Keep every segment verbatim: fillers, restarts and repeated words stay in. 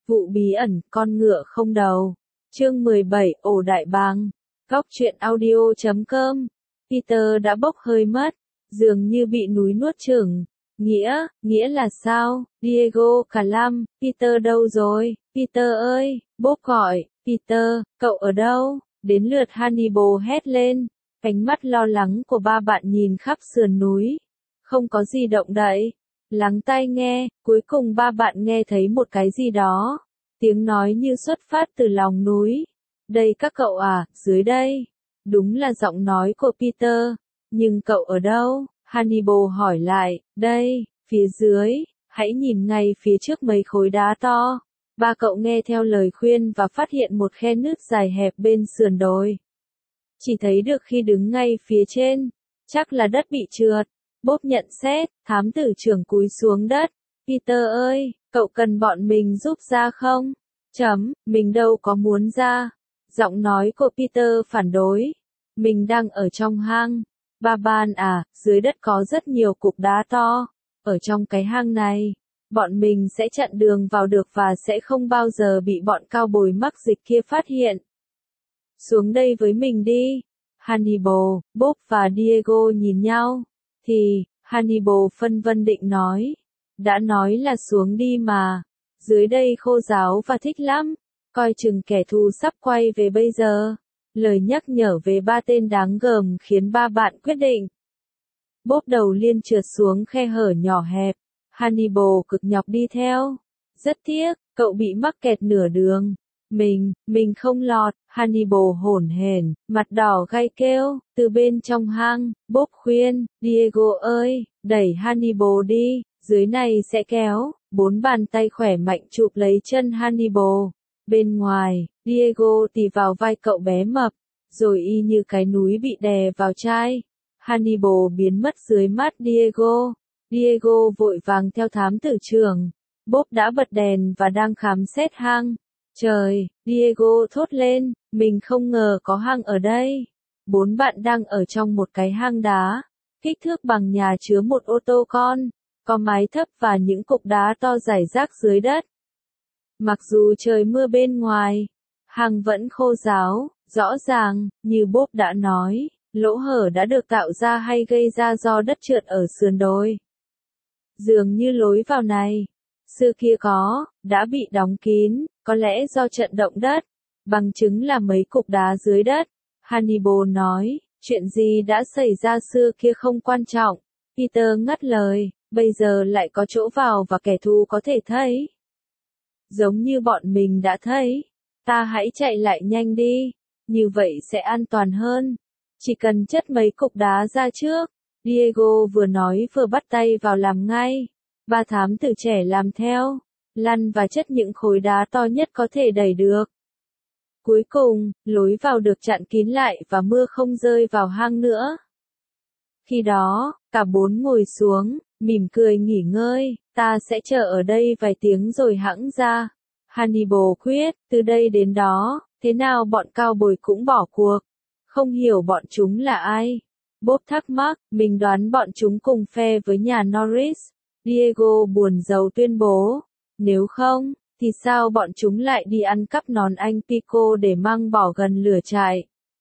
Vụ bí ẩn, con ngựa không đầu. Chương mười bảy, ổ đại bàng. Góc truyện audio chấm com. Peter đã bốc hơi mất, dường như bị núi nuốt chửng. Nghĩa, nghĩa là sao? Diego cả lăm, Peter đâu rồi? Peter ơi, Bob gọi, Peter, cậu ở đâu? Đến lượt Hannibal hét lên, ánh mắt lo lắng của ba bạn nhìn khắp sườn núi. Không có gì động đậy. Lắng tai nghe, cuối cùng ba bạn nghe thấy một cái gì đó. Tiếng nói như xuất phát từ lòng núi. Đây các cậu à, dưới đây. Đúng là giọng nói của Peter. Nhưng cậu ở đâu? Hannibal hỏi lại, đây, phía dưới, hãy nhìn ngay phía trước mấy khối đá to. Ba cậu nghe theo lời khuyên và phát hiện một khe nứt dài hẹp bên sườn đồi. Chỉ thấy được khi đứng ngay phía trên, chắc là đất bị trượt. Bob nhận xét, thám tử trưởng cúi xuống đất. Peter ơi, cậu cần bọn mình giúp ra không? Chấm, mình đâu có muốn ra. Giọng nói của Peter phản đối. Mình đang ở trong hang. Ba ban à, dưới đất có rất nhiều cục đá to. Ở trong cái hang này, bọn mình sẽ chặn đường vào được và sẽ không bao giờ bị bọn cao bồi mắc dịch kia phát hiện. Xuống đây với mình đi. Hannibal, Bob và Diego nhìn nhau. Thì, Hannibal phân vân định nói. Đã nói là xuống đi mà. Dưới đây khô ráo và thích lắm. Coi chừng kẻ thù sắp quay về bây giờ. Lời nhắc nhở về ba tên đáng gờm khiến ba bạn quyết định. Bob đầu liên trượt xuống khe hở nhỏ hẹp. Hannibal cực nhọc đi theo. Rất tiếc, cậu bị mắc kẹt nửa đường. Mình, mình không lọt. Hannibal hổn hển, mặt đỏ gay kêu, từ bên trong hang. Bob khuyên, Diego ơi, đẩy Hannibal đi, dưới này sẽ kéo. Bốn bàn tay khỏe mạnh chụp lấy chân Hannibal. Bên ngoài, Diego tì vào vai cậu bé mập, rồi y như cái núi bị đè vào chai. Hannibal biến mất dưới mắt Diego. Diego vội vàng theo thám tử trưởng. Bob đã bật đèn và đang khám xét hang. Trời, Diego thốt lên, mình không ngờ có hang ở đây. Bốn bạn đang ở trong một cái hang đá, kích thước bằng nhà chứa một ô tô con, có mái thấp và những cục đá to rải rác dưới đất. Mặc dù trời mưa bên ngoài, hang vẫn khô ráo, rõ ràng, như Bob đã nói, lỗ hở đã được tạo ra hay gây ra do đất trượt ở sườn đồi. Dường như lối vào này, xưa kia có, đã bị đóng kín, có lẽ do trận động đất, bằng chứng là mấy cục đá dưới đất. Hannibal nói, chuyện gì đã xảy ra xưa kia không quan trọng. Peter ngắt lời, bây giờ lại có chỗ vào và kẻ thù có thể thấy. Giống như bọn mình đã thấy, ta hãy chạy lại nhanh đi, như vậy sẽ an toàn hơn. Chỉ cần chất mấy cục đá ra trước. Diego vừa nói vừa bắt tay vào làm ngay. Ba thám tử trẻ làm theo, lăn và chất những khối đá to nhất có thể đẩy được. Cuối cùng, lối vào được chặn kín lại và mưa không rơi vào hang nữa. Khi đó, cả bốn ngồi xuống, mỉm cười nghỉ ngơi, ta sẽ chờ ở đây vài tiếng rồi hẵng ra. Hannibal quyết, từ đây đến đó, thế nào bọn cao bồi cũng bỏ cuộc. Không hiểu bọn chúng là ai. Bob thắc mắc, mình đoán bọn chúng cùng phe với nhà Norris. Diego buồn rầu tuyên bố, nếu không, thì sao bọn chúng lại đi ăn cắp nón anh Pico để mang bỏ gần lửa trại?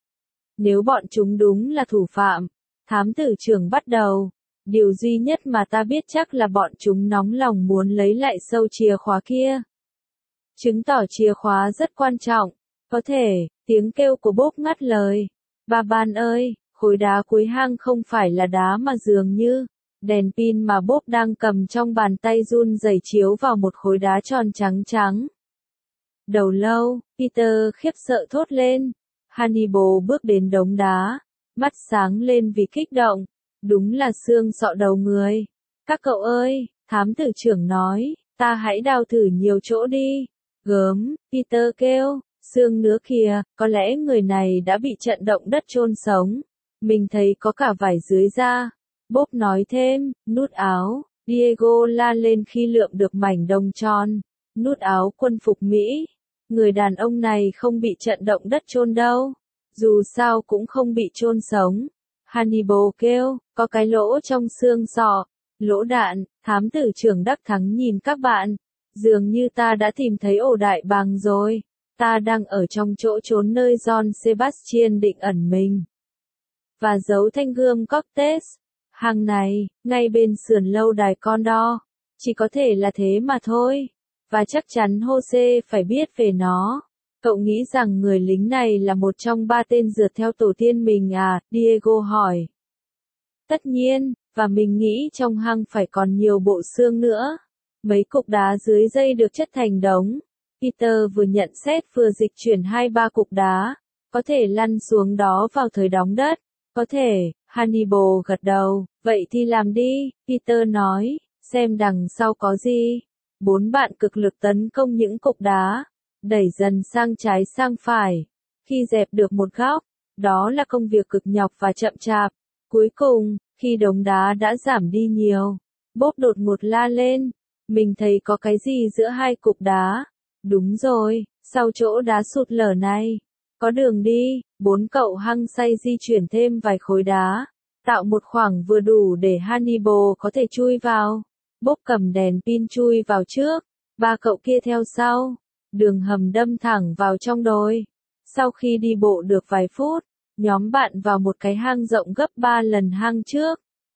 Nếu bọn chúng đúng là thủ phạm, thám tử trưởng bắt đầu. Điều duy nhất mà ta biết chắc là bọn chúng nóng lòng muốn lấy lại sâu chìa khóa kia. Chứng tỏ chìa khóa rất quan trọng. Có thể, tiếng kêu của Bob ngắt lời. Ba ban ơi, khối đá cuối hang không phải là đá mà dường như. Đèn pin mà Bob đang cầm trong bàn tay run rẩy chiếu vào một khối đá tròn trắng trắng. Đầu lâu, Peter khiếp sợ thốt lên. Hannibal bước đến đống đá, mắt sáng lên vì kích động. Đúng là xương sọ đầu người. Các cậu ơi, thám tử trưởng nói, ta hãy đào thử nhiều chỗ đi. Gớm, Peter kêu, xương nữa kìa, có lẽ người này đã bị trận động đất chôn sống. Mình thấy có cả vải dưới da. Bob nói thêm, nút áo. Diego la lên khi lượm được mảnh đồng tròn. Nút áo quân phục Mỹ. Người đàn ông này không bị trận động đất chôn đâu. Dù sao cũng không bị chôn sống. Hannibal kêu, có cái lỗ trong xương sọ. Lỗ đạn, thám tử trưởng đắc thắng nhìn các bạn. dường như ta đã tìm thấy ổ đại bàng rồi. Ta đang ở trong chỗ trốn nơi John Sebastian định ẩn mình. Và giấu thanh gươm Cortez. Hang này, ngay bên sườn lâu đài Condor. Chỉ có thể là thế mà thôi. Và chắc chắn Jose phải biết về nó. Cậu nghĩ rằng người lính này là một trong ba tên rượt theo tổ tiên mình à? Diego hỏi. Tất nhiên, và mình nghĩ trong hang phải còn nhiều bộ xương nữa. Mấy cục đá dưới dây được chất thành đống. Peter vừa nhận xét vừa dịch chuyển hai ba cục đá. Có thể lăn xuống đó vào thời đóng đất. Có thể, Hannibal gật đầu. Vậy thì làm đi, Peter nói, xem đằng sau có gì. Bốn bạn cực lực tấn công những cục đá. Đẩy dần sang trái sang phải. Khi dẹp được một góc, đó là công việc cực nhọc và chậm chạp. Cuối cùng, khi đống đá đã giảm đi nhiều, Bob đột ngột la lên. Mình thấy có cái gì giữa hai cục đá. Đúng rồi, sau chỗ đá sụt lở này. Có đường đi, bốn cậu hăng say di chuyển thêm vài khối đá. Tạo một khoảng vừa đủ để Hannibal có thể chui vào. Bob cầm đèn pin chui vào trước. Ba cậu kia theo sau. Đường hầm đâm thẳng vào trong đồi. Sau khi đi bộ được vài phút, nhóm bạn vào một cái hang rộng gấp ba lần hang trước.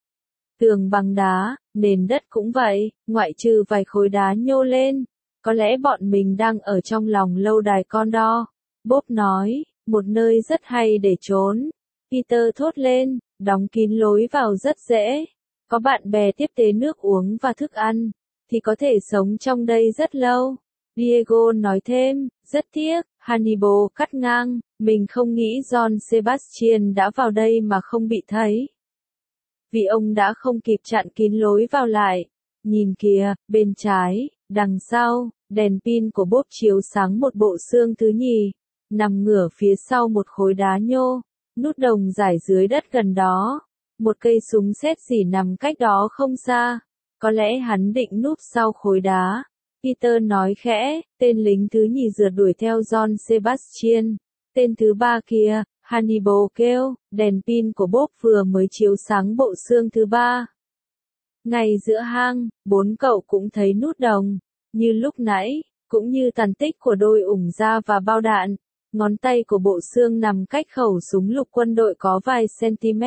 Tường bằng đá, nền đất cũng vậy, ngoại trừ vài khối đá nhô lên. Có lẽ bọn mình đang ở trong lòng lâu đài Condor. Bob nói, một nơi rất hay để trốn. Peter thốt lên, đóng kín lối vào rất dễ. Có bạn bè tiếp tế nước uống và thức ăn, thì có thể sống trong đây rất lâu. Diego nói thêm, rất tiếc, Hannibal cắt ngang, mình không nghĩ John Sebastian đã vào đây mà không bị thấy. Vì ông đã không kịp chặn kín lối vào lại. Nhìn kìa, bên trái, đằng sau, đèn pin của Bob chiếu sáng một bộ xương thứ nhì, nằm ngửa phía sau một khối đá nhô, nút đồng rải dưới đất gần đó. Một cây súng xét xỉ nằm cách đó không xa. Có lẽ hắn định núp sau khối đá. Peter nói khẽ, tên lính thứ nhì rượt đuổi theo John Sebastian. Tên thứ ba kia, Hannibal kêu, đèn pin của Bob vừa mới chiếu sáng bộ xương thứ ba. Ngay giữa hang, bốn cậu cũng thấy nút đồng, như lúc nãy, cũng như tàn tích của đôi ủng da và bao đạn. Ngón tay của bộ xương nằm cách khẩu súng lục quân đội có vài cm.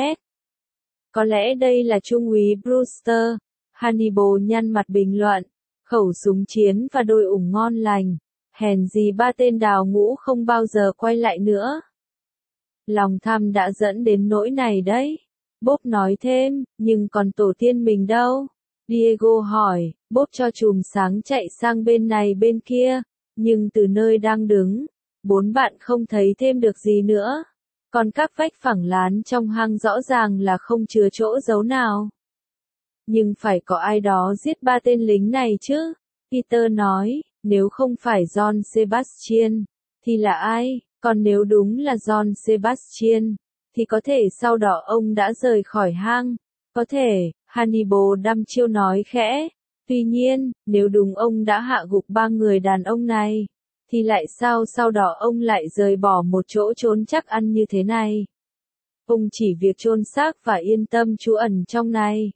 Có lẽ đây là Trung úy Brewster. Hannibal nhăn mặt bình luận. Khẩu súng chiến và đôi ủng ngon lành. Hèn gì ba tên đào ngũ không bao giờ quay lại nữa. Lòng tham đã dẫn đến nỗi này đấy. Bob nói thêm, nhưng còn tổ tiên mình đâu? Diego hỏi, Bob cho chùm sáng chạy sang bên này bên kia, nhưng từ nơi đang đứng, bốn bạn không thấy thêm được gì nữa. Còn các vách phẳng lán trong hang rõ ràng là không chứa chỗ giấu nào. Nhưng phải có ai đó giết ba tên lính này chứ? Peter nói, nếu không phải John Sebastian, thì là ai? Còn nếu đúng là John Sebastian, thì có thể sau đó ông đã rời khỏi hang. Có thể, Hannibal đăm chiêu nói khẽ. Tuy nhiên, nếu đúng ông đã hạ gục ba người đàn ông này, thì lại sao sau đó ông lại rời bỏ một chỗ trốn chắc ăn như thế này? Ông chỉ việc chôn xác và yên tâm trú ẩn trong này.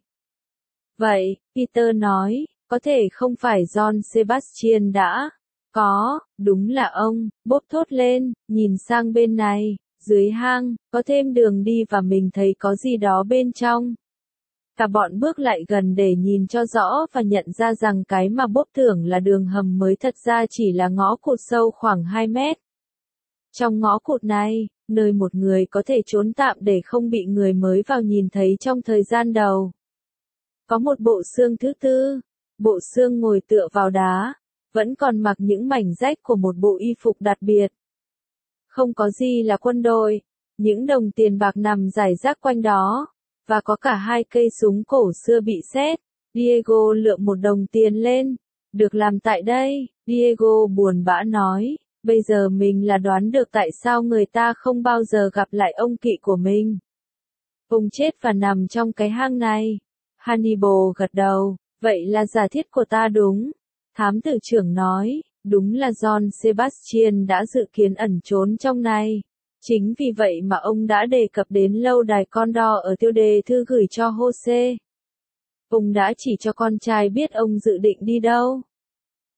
Vậy, Peter nói, có thể không phải John Sebastian đã. Có, đúng là ông, Bob thốt lên, nhìn sang bên này, dưới hang, có thêm đường đi và mình thấy có gì đó bên trong. Cả bọn bước lại gần để nhìn cho rõ và nhận ra rằng cái mà Bob tưởng là đường hầm mới thật ra chỉ là ngõ cụt sâu khoảng hai mét. Trong ngõ cụt này, nơi một người có thể trốn tạm để không bị người mới vào nhìn thấy trong thời gian đầu. Có một bộ xương thứ tư, bộ xương ngồi tựa vào đá, vẫn còn mặc những mảnh rách của một bộ y phục đặc biệt. Không có gì là quân đội, những đồng tiền bạc nằm rải rác quanh đó, và có cả hai cây súng cổ xưa bị sét. Diego lượm một đồng tiền lên, được làm tại đây, Diego buồn bã nói, bây giờ mình là đoán được tại sao người ta không bao giờ gặp lại ông kỵ của mình. Ông chết và nằm trong cái hang này. Hannibal gật đầu, vậy là giả thiết của ta đúng. Thám tử trưởng nói, đúng là John Sebastian đã dự kiến ẩn trốn trong này. Chính vì vậy mà ông đã đề cập đến lâu đài Condor ở tiêu đề thư gửi cho Jose. Ông đã chỉ cho con trai biết ông dự định đi đâu.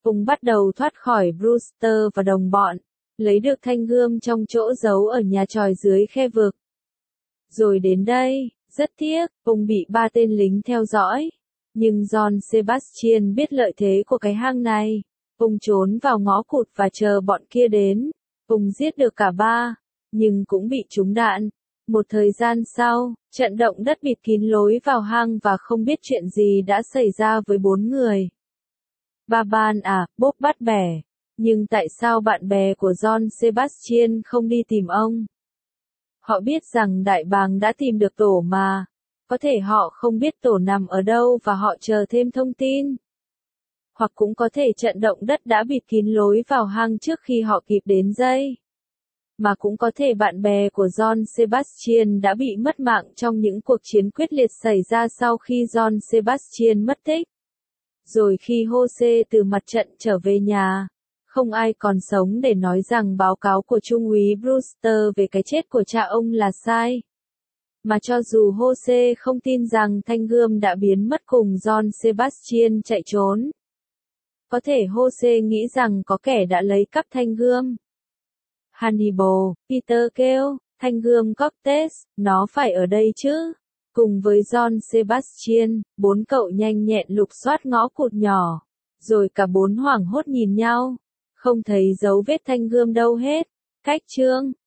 Ông bắt đầu thoát khỏi Brewster và đồng bọn, lấy được thanh gươm trong chỗ giấu ở nhà tròi dưới khe vực. Rồi đến đây, rất tiếc, ông bị ba tên lính theo dõi. Nhưng John Sebastian biết lợi thế của cái hang này. Ông trốn vào ngõ cụt và chờ bọn kia đến. Ông giết được cả ba, nhưng cũng bị trúng đạn. Một thời gian sau, trận động đất bịt kín lối vào hang và không biết chuyện gì đã xảy ra với bốn người. Ba ban à, Bob bắt bẻ. Nhưng tại sao bạn bè của John Sebastian không đi tìm ông? Họ biết rằng đại bàng đã tìm được tổ mà. Có thể họ không biết tổ nằm ở đâu và họ chờ thêm thông tin. Hoặc cũng có thể trận động đất đã bịt kín lối vào hang trước khi họ kịp đến dây. Mà cũng có thể bạn bè của John Sebastian đã bị mất mạng trong những cuộc chiến quyết liệt xảy ra sau khi John Sebastian mất tích. Rồi khi Jose từ mặt trận trở về nhà, không ai còn sống để nói rằng báo cáo của Trung úy Brewster về cái chết của cha ông là sai. Mà cho dù Jose không tin rằng thanh gươm đã biến mất cùng John Sebastian chạy trốn. Có thể Jose nghĩ rằng có kẻ đã lấy cắp thanh gươm. Hannibal, Peter kêu, thanh gươm Cortez, nó phải ở đây chứ. Cùng với John Sebastian, bốn cậu nhanh nhẹn lục soát ngõ cụt nhỏ. Rồi cả bốn hoảng hốt nhìn nhau. Không thấy dấu vết thanh gươm đâu hết. Cách chương